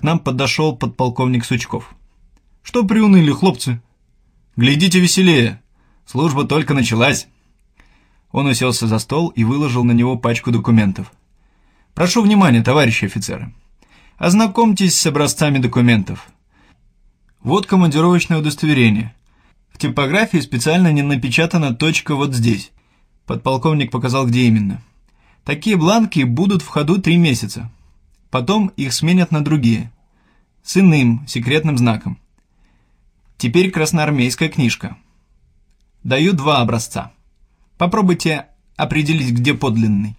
нам подошел подполковник Сучков. «Что приуныли, хлопцы? Глядите веселее, служба только началась». Он уселся за стол и выложил на него пачку документов. «Прошу внимания, товарищи офицеры. Ознакомьтесь с образцами документов. Вот командировочное удостоверение. В типографии специально не напечатана точка вот здесь». Подполковник показал, где именно. «Такие бланки будут в ходу 3 месяца. Потом их сменят на другие. С иным секретным знаком. Теперь красноармейская книжка. Даю 2 образца. Попробуйте определить, где подлинный».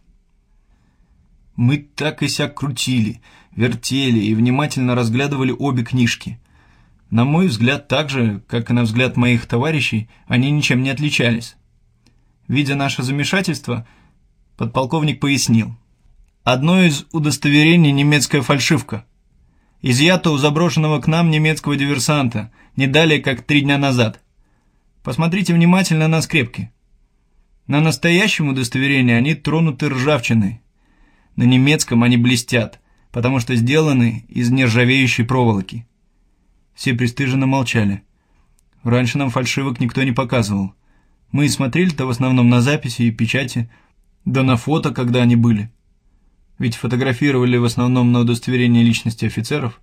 Мы так и сяк крутили, вертели и внимательно разглядывали обе книжки. На мой взгляд, так же, как и на взгляд моих товарищей, они ничем не отличались. Видя наше замешательство, подполковник пояснил. Одно из удостоверений — немецкая фальшивка. Изъято у заброшенного к нам немецкого диверсанта, не далее, как 3 дня назад. Посмотрите внимательно на скрепки. На настоящем удостоверении они тронуты ржавчиной. На немецком они блестят, потому что сделаны из нержавеющей проволоки. Все пристыженно молчали. Раньше нам фальшивок никто не показывал. Мы и смотрели-то в основном на записи и печати, да на фото, когда они были. Ведь фотографировали в основном на удостоверение личности офицеров.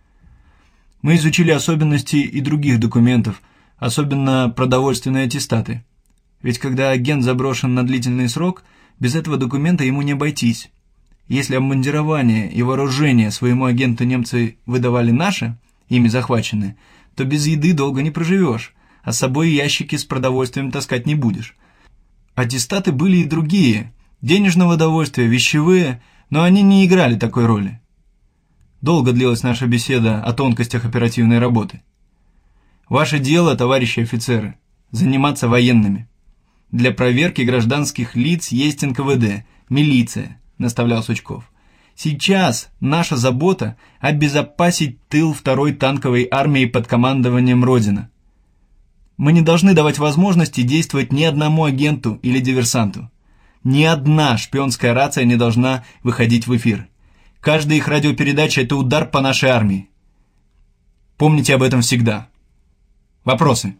Мы изучили особенности и других документов, особенно продовольственные аттестаты. Ведь когда агент заброшен на длительный срок, без этого документа ему не обойтись. Если обмундирование и вооружение своему агенту немцы выдавали наши, ими захваченные, то без еды долго не проживешь, а с собой ящики с продовольствием таскать не будешь. Аттестаты были и другие, денежного довольствия, вещевые, но они не играли такой роли. Долго длилась наша беседа о тонкостях оперативной работы. Ваше дело, товарищи офицеры, заниматься военными. Для проверки гражданских лиц есть НКВД, милиция, наставлял Сучков. Сейчас наша забота — обезопасить тыл 2-й танковой армии под командованием Родина. Мы не должны давать возможности действовать ни одному агенту или диверсанту. Ни одна шпионская рация не должна выходить в эфир. Каждая их радиопередача — это удар по нашей армии. Помните об этом всегда. Вопросы?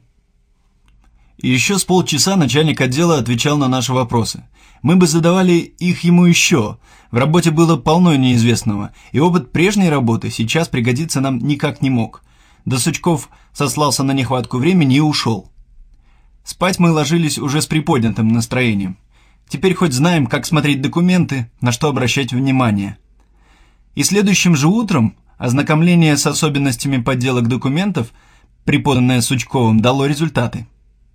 И еще с полчаса начальник отдела отвечал на наши вопросы. Мы бы задавали их ему еще. В работе было полно неизвестного, и опыт прежней работы сейчас пригодиться нам никак не мог. Да Сучков сослался на нехватку времени и ушел. Спать мы ложились уже с приподнятым настроением. Теперь хоть знаем, как смотреть документы, на что обращать внимание. И следующим же утром ознакомление с особенностями подделок документов, преподанное Сучковым, дало результаты.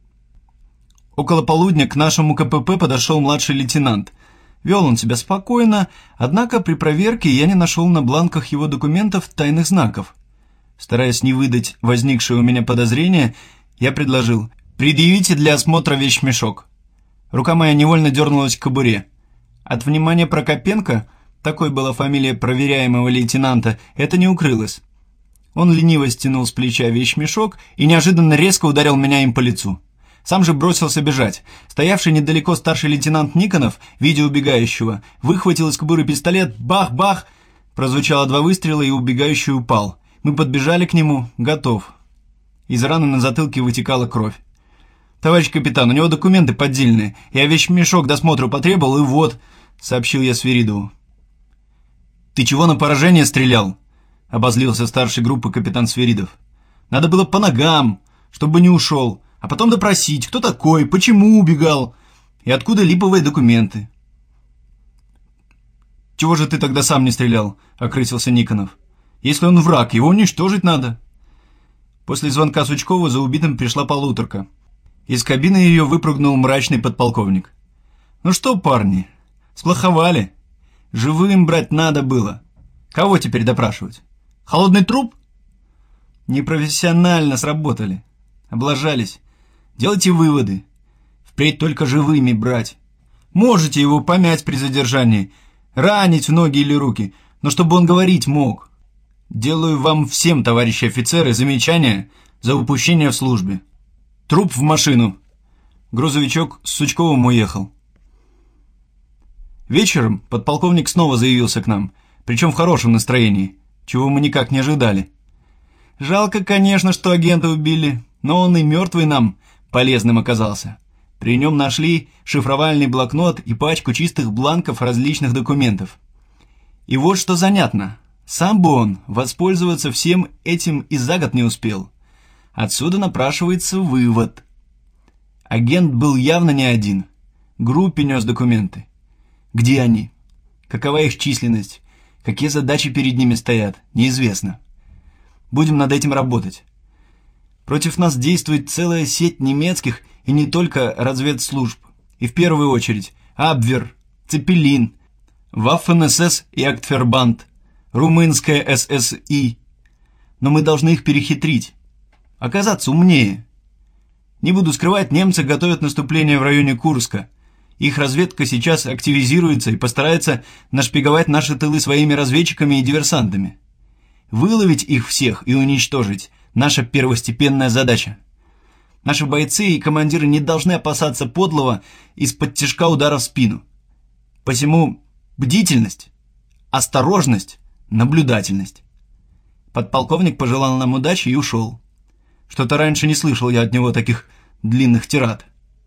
Около полудня к нашему КПП подошел младший лейтенант. Вел он себя спокойно, однако при проверке я не нашел на бланках его документов тайных знаков. Стараясь не выдать возникшее у меня подозрение, я предложил: «Предъявите для осмотра вещмешок». Рука моя невольно дернулась к кобуре. От внимания Прокопенко, такой была фамилия проверяемого лейтенанта, это не укрылось. Он лениво стянул с плеча вещмешок и неожиданно резко ударил меня им по лицу. Сам же бросился бежать. Стоявший недалеко старший лейтенант Никонов, видя убегающего, выхватил из кобуры пистолет. Бах-бах! Прозвучало 2 выстрела, и убегающий упал. Мы подбежали к нему. Готов. Из раны на затылке вытекала кровь. «Товарищ капитан, у него документы поддельные. Я вещмешок досмотру потребовал, и вот», — сообщил я Свиридову. «Ты чего на поражение стрелял?» — обозлился старший группы капитан Свиридов. «Надо было по ногам, чтобы не ушел. А потом допросить, кто такой, почему убегал и откуда липовые документы». «Чего же ты тогда сам не стрелял?» — окрысился Никонов. «Если он враг, его уничтожить надо». После звонка Сучкова за убитым пришла полуторка. Из кабины ее выпрыгнул мрачный подполковник. «Ну что, парни, сплоховали? Живым брать надо было. Кого теперь допрашивать? Холодный труп?» «Непрофессионально сработали. Облажались. Делайте выводы. Впредь только живыми брать. Можете его помять при задержании, ранить в ноги или руки, но чтобы он говорить мог. Делаю вам всем, товарищи офицеры, замечания за упущение в службе. Труп в машину». Грузовичок с Сучковым уехал. Вечером подполковник снова заявился к нам, причем в хорошем настроении. чего мы никак не ожидали. Жалко, конечно, что агента убили, но он и мертвый нам полезным оказался. При нем нашли шифровальный блокнот и пачку чистых бланков различных документов. И вот что занятно. Сам бы он воспользоваться всем этим и за год не успел. Отсюда напрашивается вывод. Агент был явно не один. Группе нес документы. Где они? Какова их численность? Какие задачи перед ними стоят? Неизвестно. Будем над этим работать. Против нас действует целая сеть немецких и не только разведслужб. И в первую очередь Абвер, Цепелин, Waffen-СС и Актфербанд, румынская ССИ. Но мы должны их перехитрить. Оказаться умнее. Не буду скрывать, немцы готовят наступление в районе Курска. Их разведка сейчас активизируется и постарается нашпиговать наши тылы своими разведчиками и диверсантами. Выловить их всех и уничтожить – наша первостепенная задача. Наши бойцы и командиры не должны опасаться подлого из-под тишка удара в спину. Посему бдительность, осторожность, наблюдательность. Подполковник пожелал нам удачи и ушел. Что-то раньше не слышал я от него таких длинных тирад.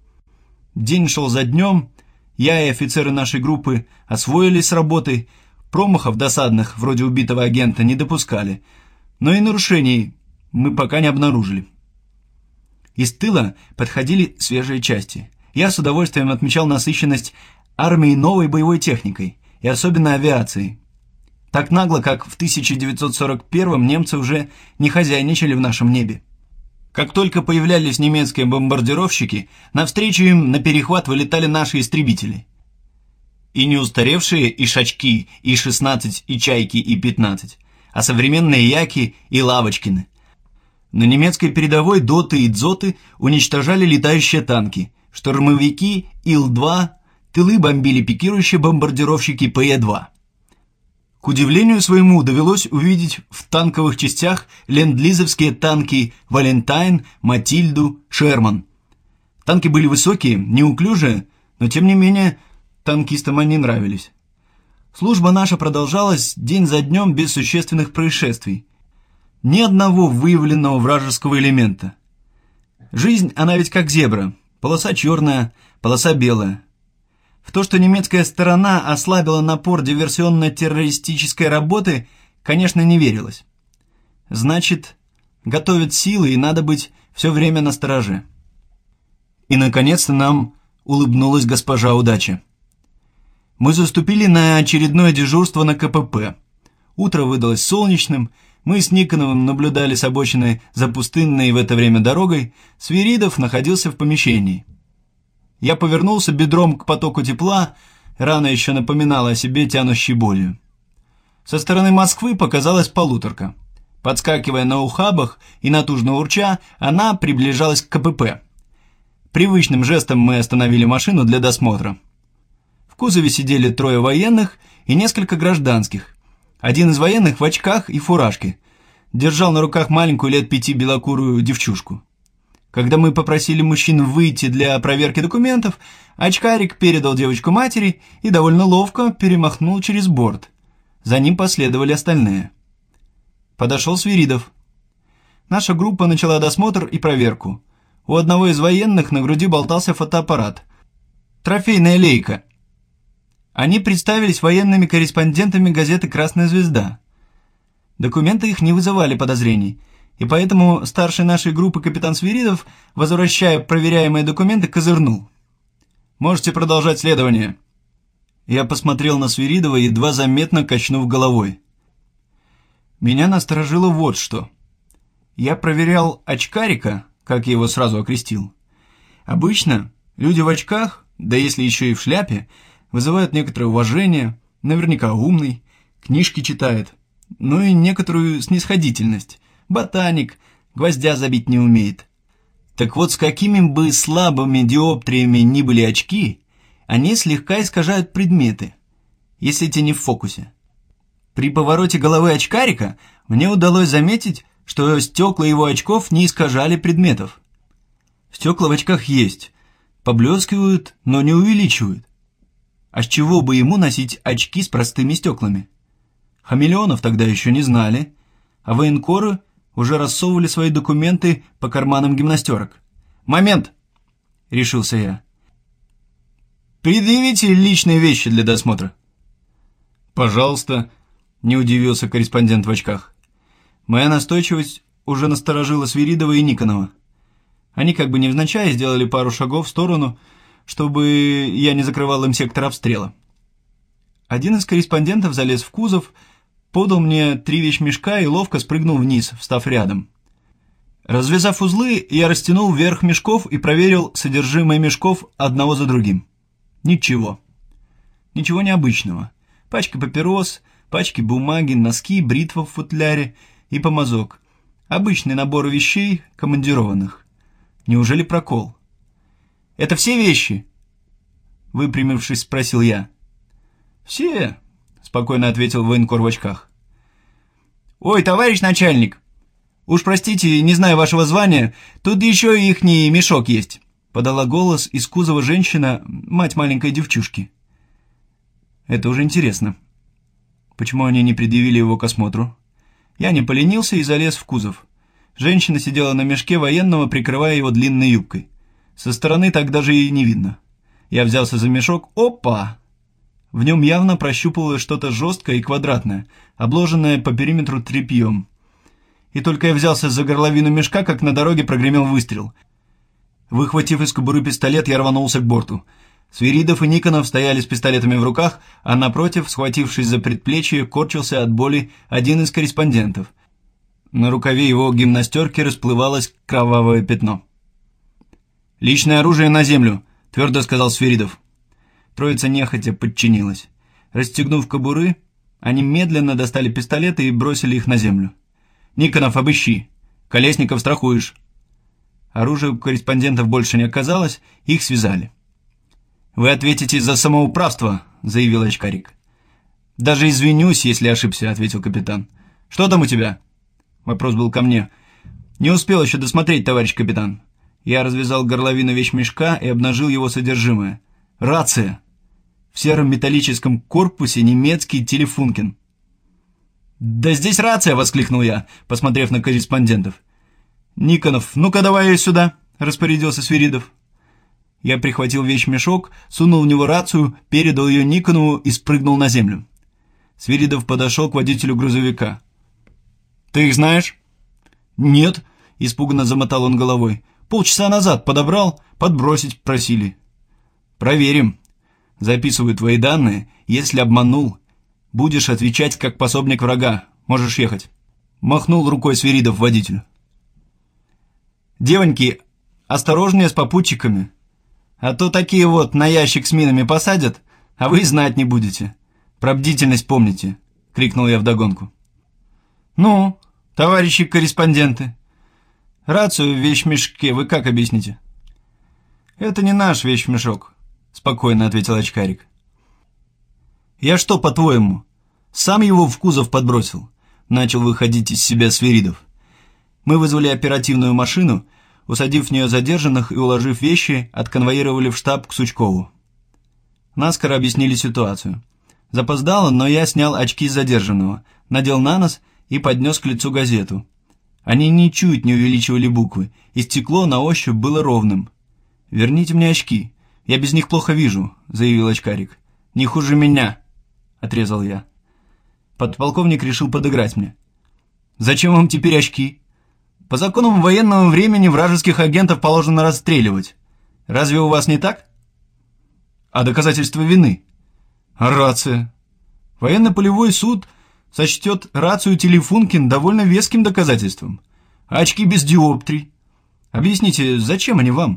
День шел за днем, я и офицеры нашей группы освоились с работой, промахов досадных, вроде убитого агента, не допускали, но и нарушений мы пока не обнаружили. Из тыла подходили свежие части. Я с удовольствием отмечал насыщенность армии новой боевой техникой, и особенно авиацией. Так нагло, как в 1941-м немцы уже не хозяйничали в нашем небе. Как только появлялись немецкие бомбардировщики, навстречу им на перехват вылетали наши истребители. И не устаревшие ишачки, И-16, и Чайки, И-15, а современные Яки и Лавочкины. На немецкой передовой доты и дзоты уничтожали летающие танки, штурмовики Ил-2, тылы бомбили пикирующие бомбардировщики Пе-2. К удивлению своему довелось увидеть в танковых частях ленд-лизовские танки «Валентайн», «Матильду», «Шерман». Танки были высокие, неуклюжие, но тем не менее танкистам они нравились. Служба наша продолжалась день за днем без существенных происшествий. Ни одного выявленного вражеского элемента. Жизнь, она ведь как зебра. Полоса черная, полоса белая. В то, что немецкая сторона ослабила напор диверсионно-террористической работы, конечно, не верилось. Значит, готовят силы, и надо быть все время настороже. И, наконец-то, нам улыбнулась госпожа удача. Мы заступили на очередное дежурство на КПП. Утро выдалось солнечным, мы с Никоновым наблюдали с обочины за пустынной в это время дорогой, Свиридов находился в помещении. Я повернулся бедром к потоку тепла, рана еще напоминала о себе тянущей болью. Со стороны Москвы показалась полуторка. Подскакивая на ухабах и натужно урча, она приближалась к КПП. Привычным жестом мы остановили машину для досмотра. В кузове сидели 3 военных и несколько гражданских. Один из военных в очках и фуражке. Держал на руках маленькую лет 5 белокурую девчушку. Когда мы попросили мужчин выйти для проверки документов, очкарик передал девочку матери и довольно ловко перемахнул через борт. За ним последовали остальные. Подошел Свиридов. Наша группа начала досмотр и проверку. У одного из военных на груди болтался фотоаппарат. Трофейная лейка. Они представились военными корреспондентами газеты «Красная звезда». Документы их не вызывали подозрений, и поэтому старший нашей группы капитан Свиридов, возвращая проверяемые документы, козырнул. «Можете продолжать следование». Я посмотрел на Свиридова, едва заметно качнув головой. Меня насторожило вот что. Я проверял очкарика, как я его сразу окрестил. Обычно люди в очках, да если еще и в шляпе, вызывают некоторое уважение, наверняка умный, книжки читает, ну и некоторую снисходительность. Ботаник, гвоздя забить не умеет. Так вот, с какими бы слабыми диоптриями ни были очки, они слегка искажают предметы, если те не в фокусе. При повороте головы очкарика мне удалось заметить, что стекла его очков не искажали предметов. Стекла в очках есть, поблескивают, но не увеличивают. А с чего бы ему носить очки с простыми стеклами? Хамелеонов тогда еще не знали, а военкоры уже рассовывали свои документы по карманам гимнастерок. «Момент!» — решился я. «Предъявите личные вещи для досмотра». «Пожалуйста», — не удивился корреспондент в очках. Моя настойчивость уже насторожила Свиридова и Никонова. Они как бы невзначай сделали пару шагов в сторону, чтобы я не закрывал им сектор обстрела. Один из корреспондентов залез в кузов, подал мне 3 вещмешка и ловко спрыгнул вниз, встав рядом. Развязав узлы, я растянул верх мешков и проверил содержимое мешков одного за другим. Ничего. Ничего необычного. Пачка папирос, пачки бумаги, носки, бритва в футляре и помазок. Обычный набор вещей командированных. Неужели прокол? «Это все вещи?» Выпрямившись, спросил я. «Все», — спокойно ответил военкор в очках. «Ой, товарищ начальник, уж простите, не знаю вашего звания, тут еще и ихний мешок есть», — подала голос из кузова женщина, мать маленькой девчушки. «Это уже интересно. Почему они не предъявили его к осмотру?» Я не поленился и залез в кузов. Женщина сидела на мешке военного, прикрывая его длинной юбкой. Со стороны так даже и не видно. Я взялся за мешок. Опа! В нем явно прощупывалось что-то жесткое и квадратное, обложенное по периметру тряпьем. И только я взялся за горловину мешка, как на дороге прогремел выстрел. Выхватив из кобуры пистолет, я рванулся к борту. Свиридов и Никонов стояли с пистолетами в руках, а напротив, схватившись за предплечье, корчился от боли один из корреспондентов. На рукаве его гимнастерки расплывалось кровавое пятно. «Личное оружие на землю», — твердо сказал Свиридов. Троица нехотя подчинилась. Расстегнув кобуры, они медленно достали пистолеты и бросили их на землю. «Никонов, обыщи. Колесников страхуешь». Оружия у корреспондентов больше не оказалось, их связали. «Вы ответите за самоуправство», — заявил очкарик. «Даже извинюсь, если ошибся», — ответил капитан. «Что там у тебя?» Вопрос был ко мне. «Не успел еще досмотреть, товарищ капитан». Я развязал горловину вещмешка и обнажил его содержимое. «Рация!» В сером металлическом корпусе немецкий телефункен. «Да здесь рация!» — воскликнул я, посмотрев на корреспондентов. «Никонов, ну-ка давай ее сюда!» — распорядился Свиридов. Я прихватил вещмешок, сунул в него рацию, передал ее Никонову и спрыгнул на землю. Свиридов подошел к водителю грузовика. «Ты их знаешь?» «Нет», — испуганно замотал он головой. «Полчаса назад подобрал, подбросить просили». «Проверим. Записываю твои данные. Если обманул, будешь отвечать как пособник врага. Можешь ехать». Махнул рукой Свиридов водителю. «Девоньки, осторожнее с попутчиками. А то такие вот на ящик с минами посадят, а вы знать не будете. Про бдительность помните», — крикнул я вдогонку. «Ну, товарищи корреспонденты, рацию в вещмешке вы как объясните?» «Это не наш вещмешок», — спокойно ответил очкарик. «Я что, по-твоему, сам его в кузов подбросил?» — начал выходить из себя Свиридов. Мы вызвали оперативную машину, усадив в нее задержанных и уложив вещи, отконвоировали в штаб к Сучкову. Наскоро объяснили ситуацию. Запоздало, но я снял очки с задержанного, надел на нос и поднес к лицу газету. Они ничуть не увеличивали буквы, и стекло на ощупь было ровным. «Верните мне очки, я без них плохо вижу», — заявил очкарик. «Не хуже меня», — отрезал я. Подполковник решил подыграть мне. «Зачем вам теперь очки? По законам военного времени вражеских агентов положено расстреливать. Разве у вас не так? А доказательства вины? А рация? Военно-полевой суд сочтет рацию телефункин довольно веским доказательством. А очки без диоптрий? Объясните, зачем они вам?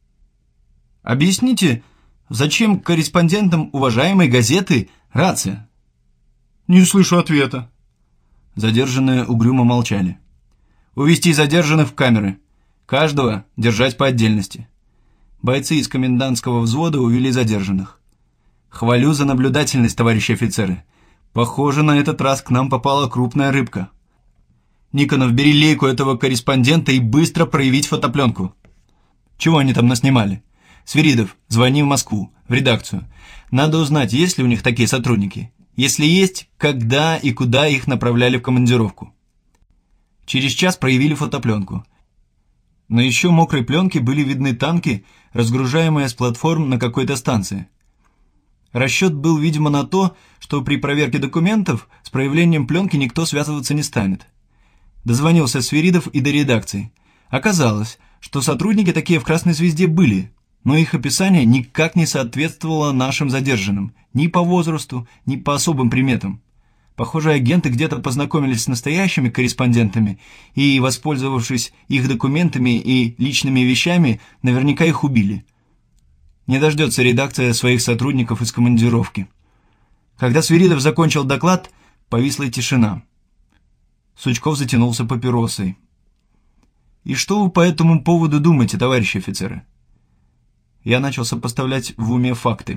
Объясните, зачем корреспондентам уважаемой газеты рация?» «Не слышу ответа». Задержанные угрюмо молчали. «Увести задержанных в камеры. Каждого держать по отдельности». Бойцы из комендантского взвода увели задержанных. «Хвалю за наблюдательность, товарищи офицеры. Похоже, на этот раз к нам попала крупная рыбка. Никонов, бери лейку этого корреспондента и быстро проявить фотопленку». «Чего они там наснимали?» «Свиридов, звони в Москву, в редакцию. Надо узнать, есть ли у них такие сотрудники. Если есть, когда и куда их направляли в командировку. Через час проявили фотопленку. На еще мокрой пленке были видны танки, разгружаемые с платформ на какой-то станции. Расчет был, видимо, на то, что при проверке документов с проявлением пленки никто связываться не станет. Дозвонился Свиридов и до редакции. Оказалось, что сотрудники такие в «Красной звезде» были, но их описание никак не соответствовало нашим задержанным, ни по возрасту, ни по особым приметам. Похоже, агенты где-то познакомились с настоящими корреспондентами и, воспользовавшись их документами и личными вещами, наверняка их убили. Не дождется редакция своих сотрудников из командировки. Когда Свиридов закончил доклад, повисла тишина. Сучков затянулся папиросой. «И что вы по этому поводу думаете, товарищи офицеры?» Я начал сопоставлять в уме факты.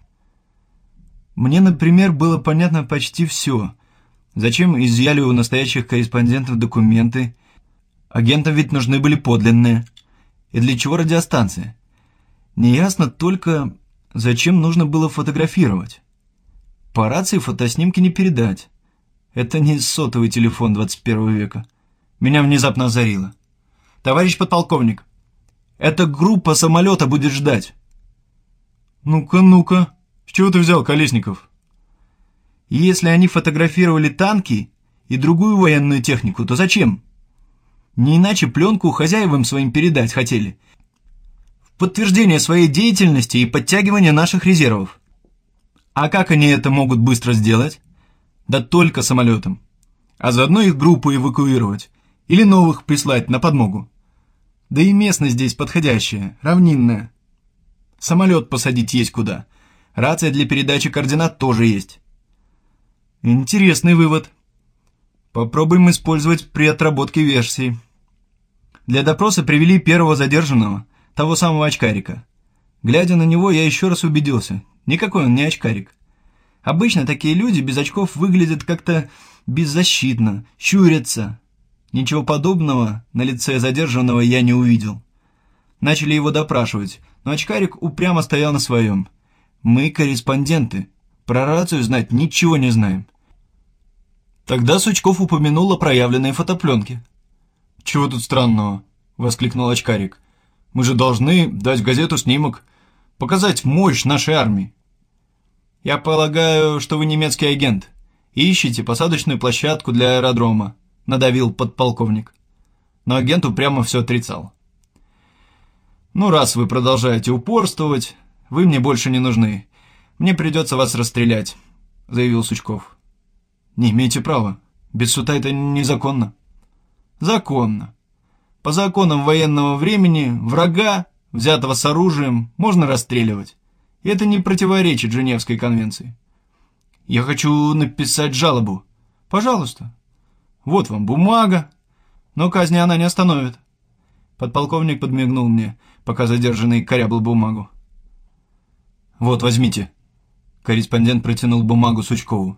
Мне, например, было понятно почти все. Зачем изъяли у настоящих корреспондентов документы? Агентам ведь нужны были подлинные. И для чего радиостанция? Неясно только, зачем нужно было фотографировать. По рации фотоснимки не передать. Это не сотовый телефон 21 века. Меня внезапно озарило. «Товарищ подполковник, эта группа самолета будет ждать». «Ну-ка, ну-ка, с чего ты взял, Колесников?» «Если они фотографировали танки и другую военную технику, то зачем? Не иначе пленку хозяевам своим передать хотели. В подтверждение своей деятельности и подтягивания наших резервов. А как они это могут быстро сделать? Да только самолетом. А заодно их группу эвакуировать или новых прислать на подмогу. Да и местность здесь подходящая, равнинная. Самолет посадить есть куда. Рация для передачи координат тоже есть». «Интересный вывод. Попробуем использовать при отработке версии». Для допроса привели первого задержанного, того самого очкарика. Глядя на него, я еще раз убедился. Никакой он не очкарик. Обычно такие люди без очков выглядят как-то беззащитно, щурятся. Ничего подобного на лице задержанного я не увидел. Начали его допрашивать, но очкарик упрямо стоял на своем. «Мы корреспонденты. Про рацию знать ничего не знаем». Тогда Сучков упомянул о проявленной фотопленке. «Чего тут странного?» — воскликнул очкарик. «Мы же должны дать в газету снимок, показать мощь нашей армии». «Я полагаю, что вы немецкий агент и ищете посадочную площадку для аэродрома», — надавил подполковник. Но агент упрямо все отрицал. «Ну, раз вы продолжаете упорствовать, вы мне больше не нужны. Мне придется вас расстрелять», — заявил Сучков. «Не имеете права. Без суда это незаконно». «Законно. По законам военного времени врага, взятого с оружием, можно расстреливать. И это не противоречит Женевской конвенции». «Я хочу написать жалобу». «Пожалуйста. Вот вам бумага. Но казни она не остановит». Подполковник подмигнул мне, пока задержанный корябл бумагу. «Вот, возьмите». Корреспондент протянул бумагу Сучкову.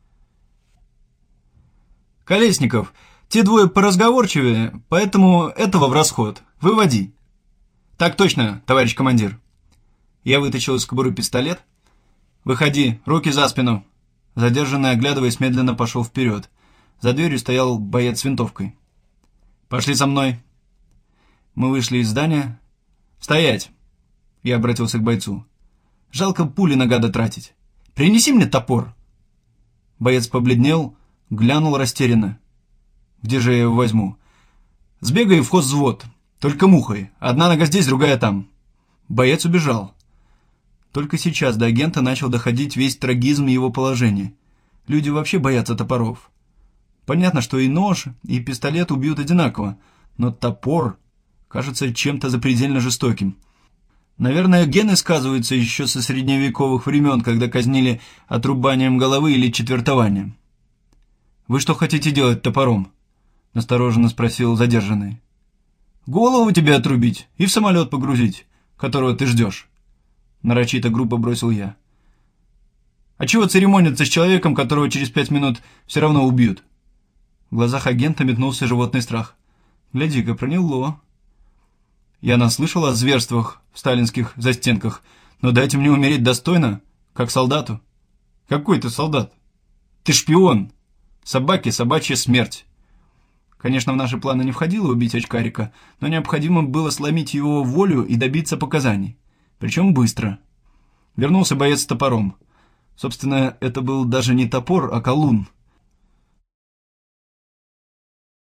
«Колесников, те двое поразговорчивее, поэтому этого в расход. Выводи». «Так точно, товарищ командир». Я вытащил из кобуры пистолет. «Выходи, руки за спину». Задержанный, оглядываясь, медленно пошел вперед. За дверью стоял боец с винтовкой. «Пошли со мной». Мы вышли из здания. «Стоять!» Я обратился к бойцу. «Жалко пули на гада тратить. Принеси мне топор». Боец побледнел, глянул растерянно. «Где же я его возьму?» «Сбегай в хозвзвод, только мухой. Одна нога здесь, другая там». Боец убежал. Только сейчас до агента начал доходить весь трагизм его положения. Люди вообще боятся топоров. Понятно, что и нож, и пистолет убьют одинаково, но топор кажется чем-то запредельно жестоким. Наверное, гены сказываются еще со средневековых времен, когда казнили отрубанием головы или четвертованием. «Вы что хотите делать топором?» — настороженно спросил задержанный. «Голову тебе отрубить и в самолет погрузить, которого ты ждешь», — нарочито грубо бросил я. «А чего церемониться с человеком, которого через 5 минут все равно убьют?» В глазах агента метнулся животный страх. «Гляди-ка, проняло. Я наслышал о зверствах в сталинских застенках, но дайте мне умереть достойно, как солдату». «Какой ты солдат? Ты шпион! Собаке собачья смерть!» Конечно, в наши планы не входило убить очкарика, но необходимо было сломить его волю и добиться показаний. Причем быстро. Вернулся боец с топором. Собственно, это был даже не топор, а колун.